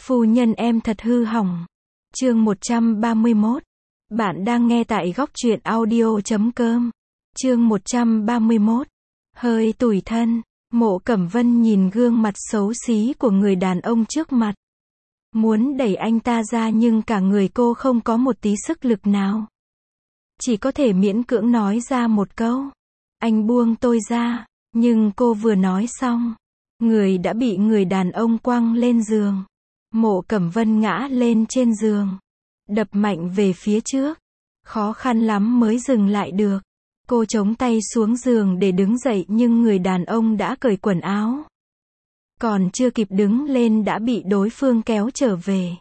Phu nhân em thật hư hỏng. Chương 131. Bạn đang nghe tại góc truyện audio.com. Chương 131. Hơi tủi thân. Mộ Cẩm Vân nhìn gương mặt xấu xí của người đàn ông trước mặt. Muốn đẩy anh ta ra nhưng cả người cô không có một tí sức lực nào. Chỉ có thể miễn cưỡng nói ra một câu. Anh buông tôi ra. Nhưng cô vừa nói xong, người đã bị người đàn ông quăng lên giường. Mộ Cẩm Vân ngã lên trên giường, đập mạnh về phía trước. Khó khăn lắm mới dừng lại được. Cô chống tay xuống giường để đứng dậy nhưng người đàn ông đã cởi quần áo. Còn chưa kịp đứng lên đã bị đối phương kéo trở về.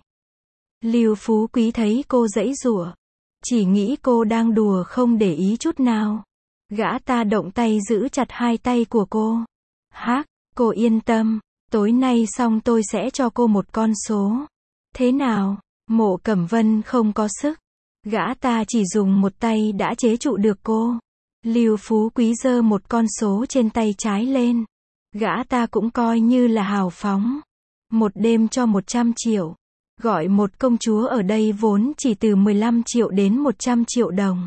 Lưu Phú Quý thấy cô giãy giụa, chỉ nghĩ cô đang đùa không để ý chút nào. Gã ta động tay giữ chặt hai tay của cô. Hắc, cô yên tâm, tối nay xong tôi sẽ cho cô một con số. Thế nào? Mộ Cẩm Vân không có sức. Gã ta chỉ dùng một tay đã chế trụ được cô. Lưu Phú Quý giơ một con số trên tay trái lên. Gã ta cũng coi như là hào phóng. Một đêm cho 100 triệu. Gọi một công chúa ở đây vốn chỉ từ 15 triệu đến 100 triệu đồng.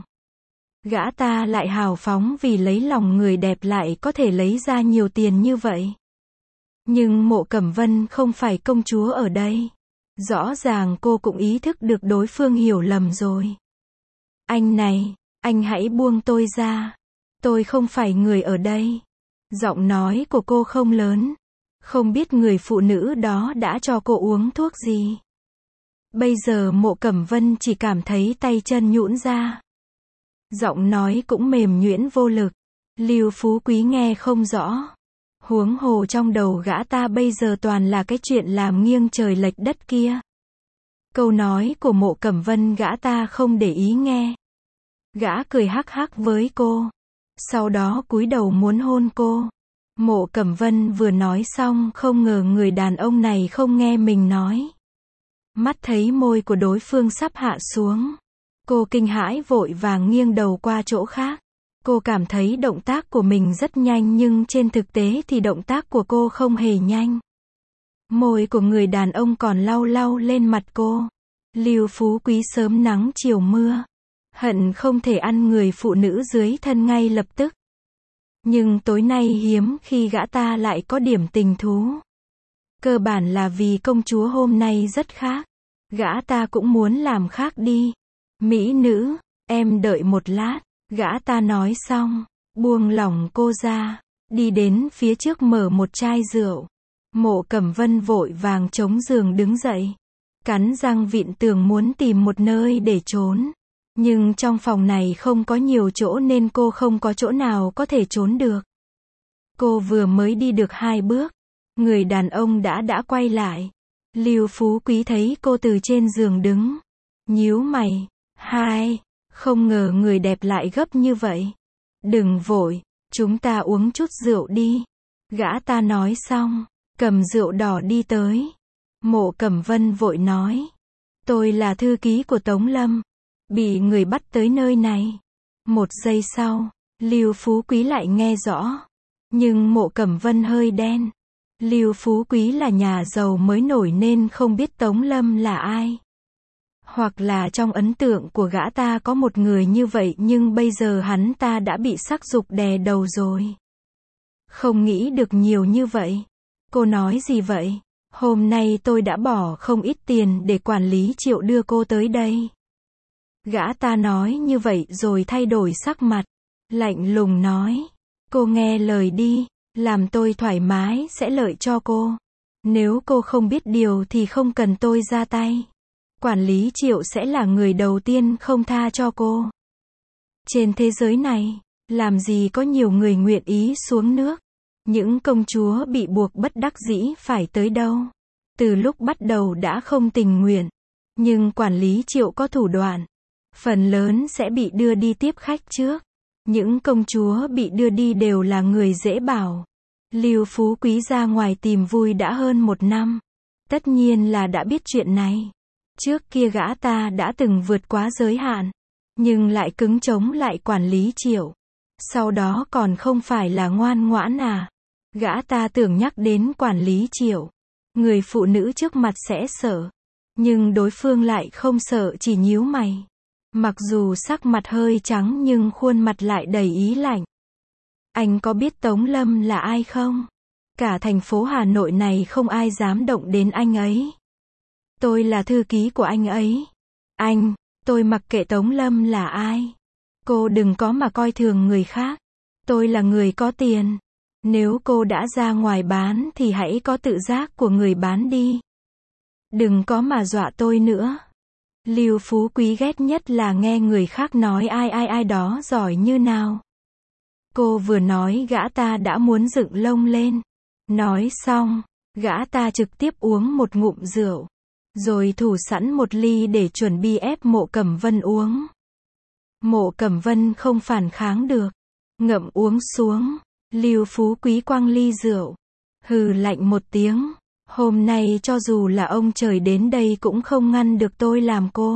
Gã ta lại hào phóng vì lấy lòng người đẹp lại có thể lấy ra nhiều tiền như vậy. Nhưng Mộ Cẩm Vân không phải công chúa ở đây. Rõ ràng cô cũng ý thức được đối phương hiểu lầm rồi. Anh này, anh hãy buông tôi ra. Tôi không phải người ở đây. Giọng nói của cô không lớn. Không biết người phụ nữ đó đã cho cô uống thuốc gì. Bây giờ Mộ Cẩm Vân chỉ cảm thấy tay chân nhũn ra. Giọng nói cũng mềm nhuyễn vô lực. Lưu Phú Quý nghe không rõ. Huống hồ trong đầu gã ta bây giờ toàn là cái chuyện làm nghiêng trời lệch đất kia. Câu nói của Mộ Cẩm Vân gã ta không để ý nghe. Gã cười hắc hắc với cô. Sau đó cúi đầu muốn hôn cô. Mộ Cẩm Vân vừa nói xong không ngờ người đàn ông này không nghe mình nói. Mắt thấy môi của đối phương sắp hạ xuống. Cô kinh hãi vội vàng nghiêng đầu qua chỗ khác. Cô cảm thấy động tác của mình rất nhanh nhưng trên thực tế thì động tác của cô không hề nhanh. Môi của người đàn ông còn lau lau lên mặt cô. Lưu Phú Quý sớm nắng chiều mưa. Hận không thể ăn người phụ nữ dưới thân ngay lập tức. Nhưng tối nay hiếm khi gã ta lại có điểm tình thú. Cơ bản là vì công chúa hôm nay rất khác. Gã ta cũng muốn làm khác đi. Mỹ nữ, em đợi một lát. Gã ta nói xong, buông lỏng cô ra, đi đến phía trước mở một chai rượu. Mộ Cẩm Vân vội vàng chống giường đứng dậy, cắn răng vịn tường muốn tìm một nơi để trốn. Nhưng trong phòng này không có nhiều chỗ nên cô không có chỗ nào có thể trốn được. Cô vừa mới đi được 2 bước, người đàn ông đã quay lại. Lưu Phú Quý thấy cô từ trên giường đứng, nhíu mày. Không ngờ người đẹp lại gấp như vậy. Đừng vội, chúng ta uống chút rượu đi. Gã ta nói xong, cầm rượu đỏ đi tới. Mộ Cẩm Vân vội nói. Tôi là thư ký của Tống Lâm. Bị người bắt tới nơi này. Một giây sau, Lưu Phú Quý lại nghe rõ. Nhưng Mộ Cẩm Vân hơi đen. Lưu Phú Quý là nhà giàu mới nổi nên không biết Tống Lâm là ai. Hoặc là trong ấn tượng của gã ta có một người như vậy nhưng bây giờ hắn ta đã bị sắc dục đè đầu rồi. Không nghĩ được nhiều như vậy. Cô nói gì vậy? Hôm nay tôi đã bỏ không ít tiền để quản lý Triệu đưa cô tới đây. Gã ta nói như vậy rồi thay đổi sắc mặt. Lạnh lùng nói. Cô nghe lời đi. Làm tôi thoải mái sẽ lợi cho cô. Nếu cô không biết điều thì không cần tôi ra tay. Quản lý Triệu sẽ là người đầu tiên không tha cho cô. Trên thế giới này, làm gì có nhiều người nguyện ý xuống nước. Những công chúa bị buộc bất đắc dĩ phải tới đâu. Từ lúc bắt đầu đã không tình nguyện. Nhưng quản lý Triệu có thủ đoạn. Phần lớn sẽ bị đưa đi tiếp khách trước. Những công chúa bị đưa đi đều là người dễ bảo. Lưu Phú Quý ra ngoài tìm vui đã hơn 1 năm. Tất nhiên là đã biết chuyện này. Trước kia gã ta đã từng vượt quá giới hạn, nhưng lại cứng chống lại quản lý Triệu. Sau đó còn không phải là ngoan ngoãn à. Gã ta tưởng nhắc đến quản lý Triệu, Người phụ nữ trước mặt sẽ sợ, nhưng đối phương lại không sợ, chỉ nhíu mày. Mặc dù sắc mặt hơi trắng nhưng khuôn mặt lại đầy ý lạnh. Anh có biết Tống Lâm là ai không? Cả thành phố Hà Nội này không ai dám động đến anh ấy. Tôi là thư ký của anh ấy. Anh, tôi mặc kệ Tống Lâm là ai. Cô đừng có mà coi thường người khác. Tôi là người có tiền. Nếu cô đã ra ngoài bán thì hãy có tự giác của người bán đi. Đừng có mà dọa tôi nữa. Lưu Phú Quý ghét nhất là nghe người khác nói ai đó giỏi như nào. Cô vừa nói gã ta đã muốn dựng lông lên. Nói xong, gã ta trực tiếp uống một ngụm rượu. Rồi thủ sẵn một ly để chuẩn bị ép Mộ Cẩm Vân uống. Mộ Cẩm Vân không phản kháng được. Ngậm uống xuống. Lưu Phú Quý quăng ly rượu. Hừ lạnh một tiếng. Hôm nay cho dù là ông trời đến đây cũng không ngăn được tôi làm cô.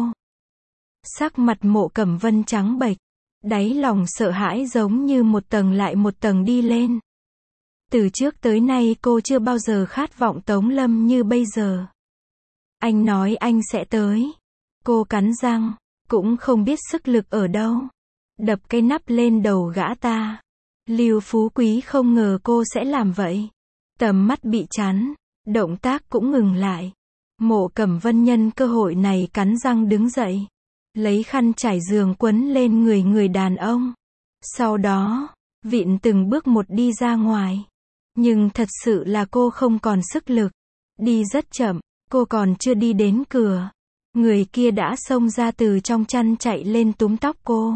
Sắc mặt Mộ Cẩm Vân trắng bệch. Đáy lòng sợ hãi giống như một tầng lại một tầng đi lên. Từ trước tới nay cô chưa bao giờ khát vọng Tống Lâm như bây giờ. Anh nói anh sẽ tới. Cô cắn răng, cũng không biết sức lực ở đâu. Đập cái nắp lên đầu gã ta. Lưu Phú Quý không ngờ cô sẽ làm vậy. Tầm mắt bị chắn, động tác cũng ngừng lại. Mộ Cẩm Vân nhân cơ hội này cắn răng đứng dậy. Lấy khăn trải giường quấn lên người đàn ông. Sau đó, vịn từng bước một đi ra ngoài. Nhưng thật sự là cô không còn sức lực. Đi rất chậm, cô còn chưa đi đến cửa. Người kia đã xông ra từ trong chăn chạy lên túm tóc cô.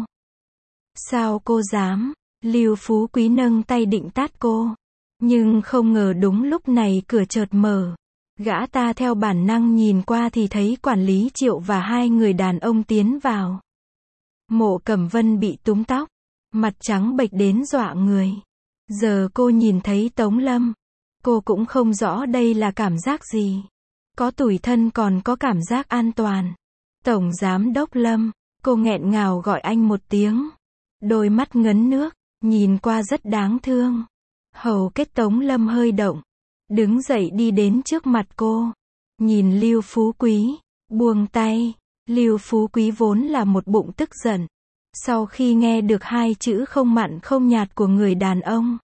Sao cô dám? Lưu Phú Quý nâng tay định tát cô. Nhưng không ngờ đúng lúc này cửa chợt mở. Gã ta theo bản năng nhìn qua thì thấy quản lý Triệu và hai người đàn ông tiến vào. Mộ Cẩm Vân bị túm tóc, mặt trắng bệch đến dọa người. Giờ cô nhìn thấy Tống Lâm, cô cũng không rõ đây là cảm giác gì. Có tủi thân còn có cảm giác an toàn. Tổng Giám đốc Lâm, cô nghẹn ngào gọi anh một tiếng. Đôi mắt ngấn nước, nhìn qua rất đáng thương. Hầu kết Tống Lâm hơi động, đứng dậy đi đến trước mặt cô. Nhìn Lưu Phú Quý, buông tay. Lưu Phú Quý vốn là một bụng tức giận. Sau khi nghe được hai chữ không mặn không nhạt của người đàn ông,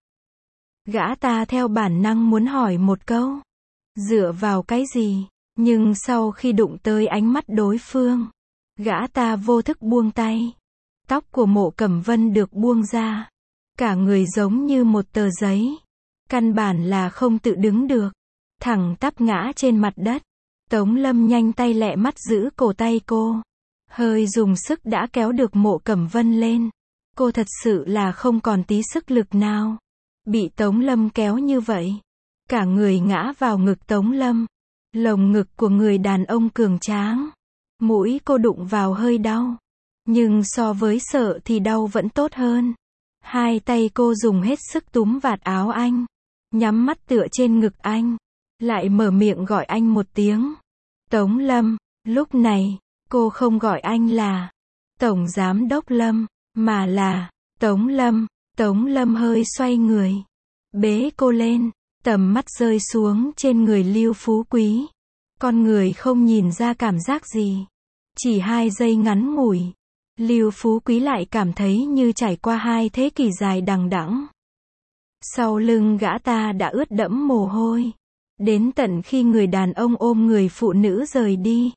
gã ta theo bản năng muốn hỏi một câu. Dựa vào cái gì? Nhưng sau khi đụng tới ánh mắt đối phương, gã ta vô thức buông tay. Tóc của Mộ Cẩm Vân được buông ra. Cả người giống như một tờ giấy. Căn bản là không tự đứng được. Thẳng tắp ngã trên mặt đất. Tống Lâm nhanh tay lẹ mắt giữ cổ tay cô. Hơi dùng sức đã kéo được Mộ Cẩm Vân lên. Cô thật sự là không còn tí sức lực nào. Bị Tống Lâm kéo như vậy. Cả người ngã vào ngực Tống Lâm. Lồng ngực của người đàn ông cường tráng. Mũi cô đụng vào hơi đau. Nhưng so với sợ thì đau vẫn tốt hơn. Hai tay cô dùng hết sức túm vạt áo anh. Nhắm mắt tựa trên ngực anh. Lại mở miệng gọi anh một tiếng. Tống Lâm. Lúc này, cô không gọi anh là Tổng Giám đốc Lâm, mà là Tống Lâm. Tống Lâm hơi xoay người. Bế cô lên. Tầm mắt rơi xuống trên người Lưu Phú Quý. Con người không nhìn ra cảm giác gì. Chỉ 2 giây ngắn ngủi. Lưu Phú Quý lại cảm thấy như trải qua 2 thế kỷ dài đằng đẵng. Sau lưng gã ta đã ướt đẫm mồ hôi. Đến tận khi người đàn ông ôm người phụ nữ rời đi,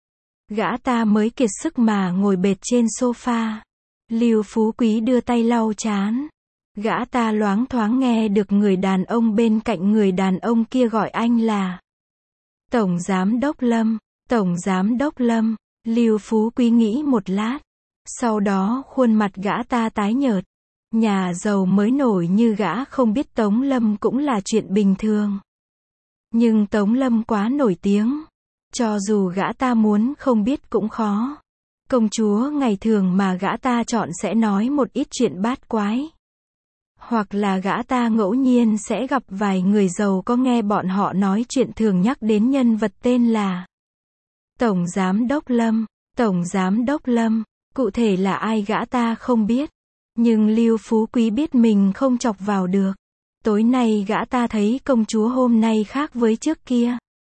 gã ta mới kiệt sức mà ngồi bệt trên sofa. Lưu Phú Quý đưa tay lau trán. Gã ta loáng thoáng nghe được người đàn ông bên cạnh người đàn ông kia gọi anh là Tổng Giám đốc Lâm. Tổng Giám đốc Lâm. Lưu Phú Quý nghĩ một lát. Sau đó khuôn mặt gã ta tái nhợt. Nhà giàu mới nổi như gã không biết Tống Lâm cũng là chuyện bình thường. Nhưng Tống Lâm quá nổi tiếng. Cho dù gã ta muốn không biết cũng khó. Công chúa ngày thường mà gã ta chọn sẽ nói một ít chuyện bát quái. Hoặc là gã ta ngẫu nhiên sẽ gặp vài người giàu có nghe bọn họ nói chuyện thường nhắc đến nhân vật tên là Tổng Giám đốc Lâm. Tổng Giám đốc Lâm. Cụ thể là ai gã ta không biết. Nhưng Lưu Phú Quý biết mình không chọc vào được. Tối nay gã ta thấy công chúa hôm nay khác với trước kia.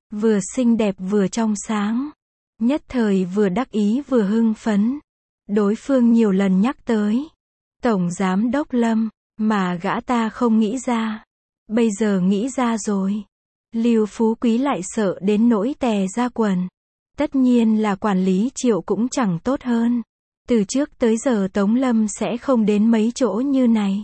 Vừa xinh đẹp vừa trong sáng. Nhất thời vừa đắc ý vừa hưng phấn. Đối phương nhiều lần nhắc tới. Tổng Giám đốc Lâm, mà gã ta không nghĩ ra. Bây giờ nghĩ ra rồi. Lưu Phú Quý lại sợ đến nỗi tè ra quần. Tất nhiên là quản lý Triệu cũng chẳng tốt hơn. Từ trước tới giờ Tống Lâm sẽ không đến mấy chỗ như này.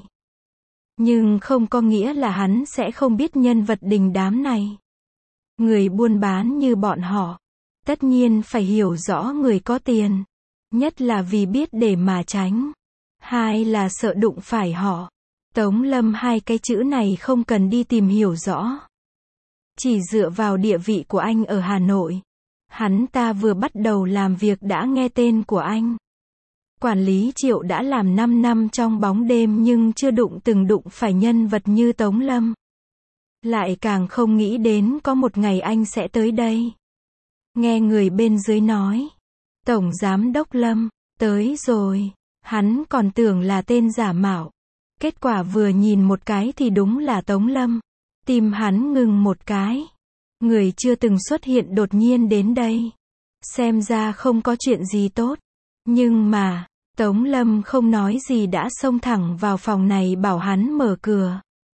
Nhưng không có nghĩa là hắn sẽ không biết nhân vật đình đám này. Người buôn bán như bọn họ, tất nhiên phải hiểu rõ người có tiền. Nhất là vì biết để mà tránh. Hai là sợ đụng phải họ. Tống Lâm hai cái chữ này không cần đi tìm hiểu rõ. Chỉ dựa vào địa vị của anh ở Hà Nội. Hắn ta vừa bắt đầu làm việc đã nghe tên của anh. Quản lý Triệu đã làm 5 năm trong bóng đêm nhưng chưa từng đụng phải nhân vật như Tống Lâm. Lại càng không nghĩ đến có một ngày anh sẽ tới đây. Nghe người bên dưới nói. Tổng Giám đốc Lâm, tới rồi. Hắn còn tưởng là tên giả mạo. Kết quả vừa nhìn một cái thì đúng là Tống Lâm. Tim hắn ngừng một cái. Người chưa từng xuất hiện đột nhiên đến đây. Xem ra không có chuyện gì tốt. Nhưng mà, Tống Lâm không nói gì đã xông thẳng vào phòng này bảo hắn mở cửa.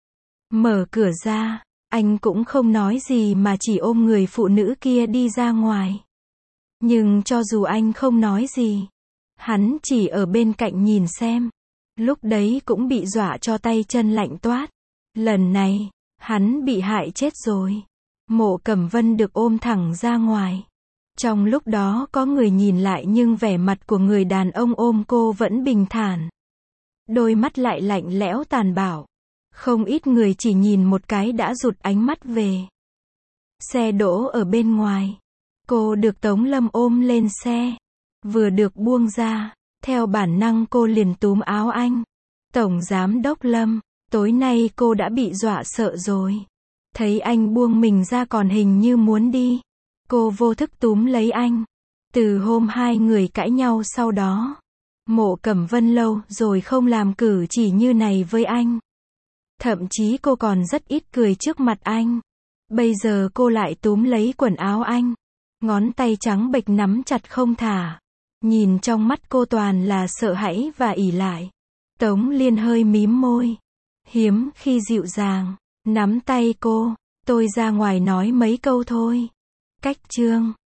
Mở cửa ra, anh cũng không nói gì mà chỉ ôm người phụ nữ kia đi ra ngoài. Nhưng cho dù anh không nói gì, hắn chỉ ở bên cạnh nhìn xem. Lúc đấy cũng bị dọa cho tay chân lạnh toát. Lần này, hắn bị hại chết rồi. Mộ Cẩm Vân được ôm thẳng ra ngoài. Trong lúc đó có người nhìn lại nhưng vẻ mặt của người đàn ông ôm cô vẫn bình thản. Đôi mắt lại lạnh lẽo tàn bạo. Không ít người chỉ nhìn một cái đã rụt ánh mắt về. Xe đỗ ở bên ngoài. Cô được Tống Lâm ôm lên xe. Vừa được buông ra, theo bản năng cô liền túm áo anh. Tổng Giám đốc Lâm, tối nay cô đã bị dọa sợ rồi. Thấy anh buông mình ra còn hình như muốn đi. Cô vô thức túm lấy anh. Từ hôm hai người cãi nhau sau đó, Mộ Cẩm Vân lâu rồi không làm cử chỉ như này với anh. Thậm chí cô còn rất ít cười trước mặt anh. Bây giờ cô lại túm lấy quần áo anh. Ngón tay trắng bệch nắm chặt không thả. Nhìn trong mắt cô toàn là sợ hãi và ỷ lại. Tống Liên hơi mím môi. Hiếm khi dịu dàng. Nắm tay cô. Tôi ra ngoài nói mấy câu thôi. Cách chương